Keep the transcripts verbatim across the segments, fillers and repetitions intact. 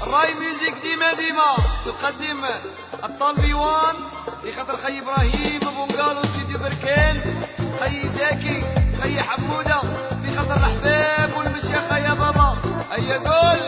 راي ميوزيك ديما ديما تقدم ابطال بيوان في خاطر خي ابراهيم بونقالو سيدي بركان، خي زاكي، خي حموده، في خاطر الاحباب والمشيخه يا بابا. هيا قول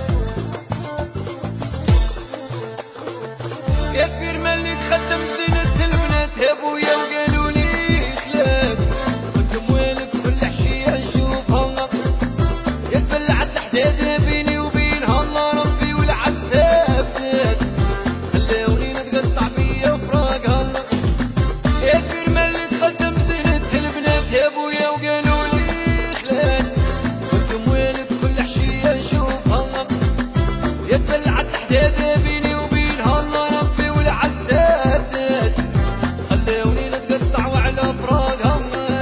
يا كبير ملي تخدم زينة البنات يا بويا وقالوا لي خلاف كنت موالف كل عشيه نشوفها يا تبلع التحديد بيني وبينها الله ربي والعسافات خلاوني نتقطع بيا وفراقها. يا كبير ملي تخدم زينة البنات يا بويا وقالوا لي خلاف كنت موالف كل عشيه نشوفها يا تبلع التحديد بيني وبينها الله ربي والعسافات خلاوني نتقطع وعلى فراقها.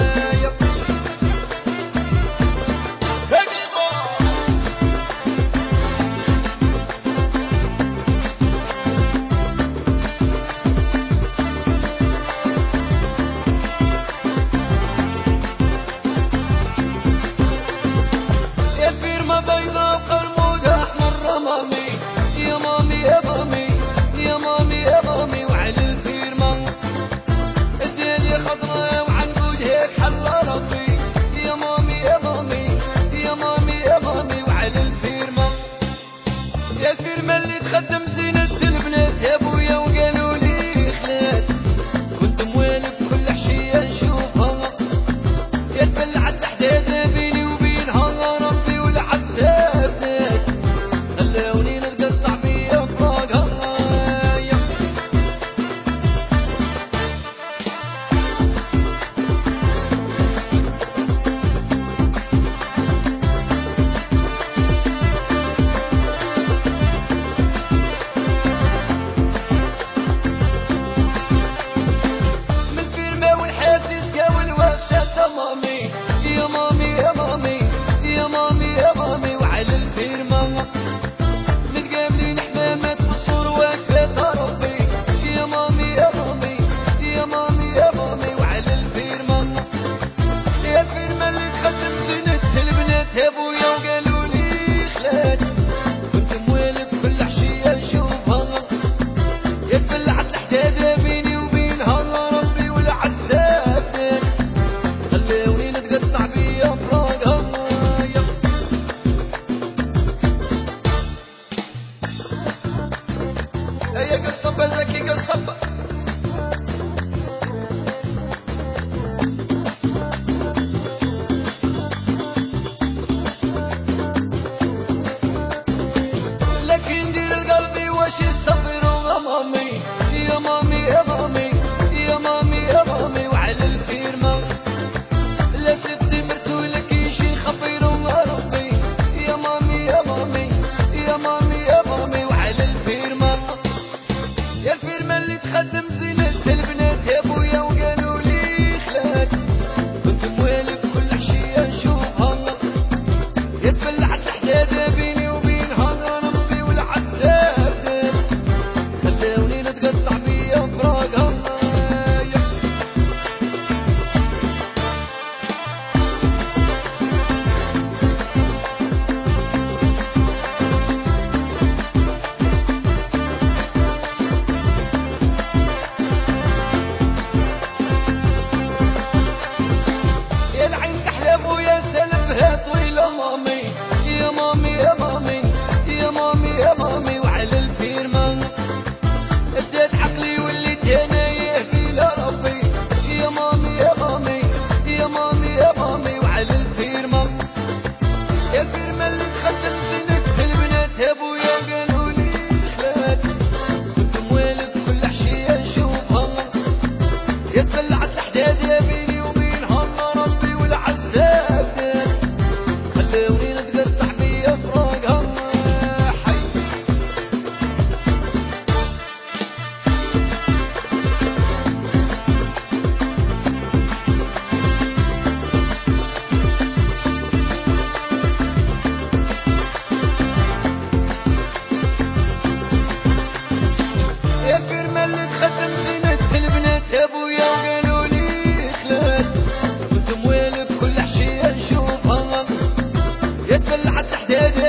يا فيرما بيضا وقرمودة احمر رمامي يا مامي يا مامي يا مامي يا مامي وعلى الفيرما الدنيا خضراء وعنقود هيك حلا ربي يا مامي يا مامي يا مامي يا مامي وعلى الفيرما. يا الفيرما اللي تخدم زينة البنات يا بويا وقالوا لي خلات كنت موالف كل عشية نشوفها يا تبلع التحديد بيني وبينها يا ربي والعسافات خلاوني نتقطع بيا فراقها. من الفيرما والحاسس كاو الوحشة مامي يا مامي يا مامي يا مامي يا مامي وعلى الفيرما متقابلين حمامات بالصور واقفة ربي يا مامي يا مامي يا مامي يا مامي وعلى الفيرما. يا الفيرما اللي تخدم زينة البنات يا بويا وقالوا لي خلات كنت موالف كل عشية نشوفها يا تبلع التحديد بيني وبينها يا ربي والعسافات خلاوني نتقطع بيا فراقها. هيا قصب ذكي قصب لكن دير قلبي واش الصبر وغمامي يا مامي يا مامي يا مامي يا مامي وعلى الفيرما لا ستي مرسولك يشي خبير ربي يا مامي يا مامي يا مامي يا مامي وعلى الفيرما. يا الفيرما اللي تخدم زينة البنات يا بويا وقالوا لي خلات كنت موالف كل عشية نشوفها يا تبلع التحديد بيني وبينها يا ربي والعسافات خلاوني نتقطع بيا فراقها. يا العين تحلب ويا سلفها طويلة مامي يا مامي يا مامي يا مامي يا مامي وعلى الفيرما بدات عقلي وليت انا يهفي لربي يا مامي يا مامي يا مامي يا مامي وعلى الفيرما. يا الفيرما اللي تخدم زينة البنات يا بويا قالوا لي خلات كنت موالف كل عشية نشوفها يا تبلع التحديد بيني وبينها يا ربي والعسافات خلاوني نتقطع بيا فراقها. حي يا الفيرما اللي تخدم زينة البنات يا بويا وقالوا لي خلات كنت موالف كل عشية نشوفها يا تبلع التحديد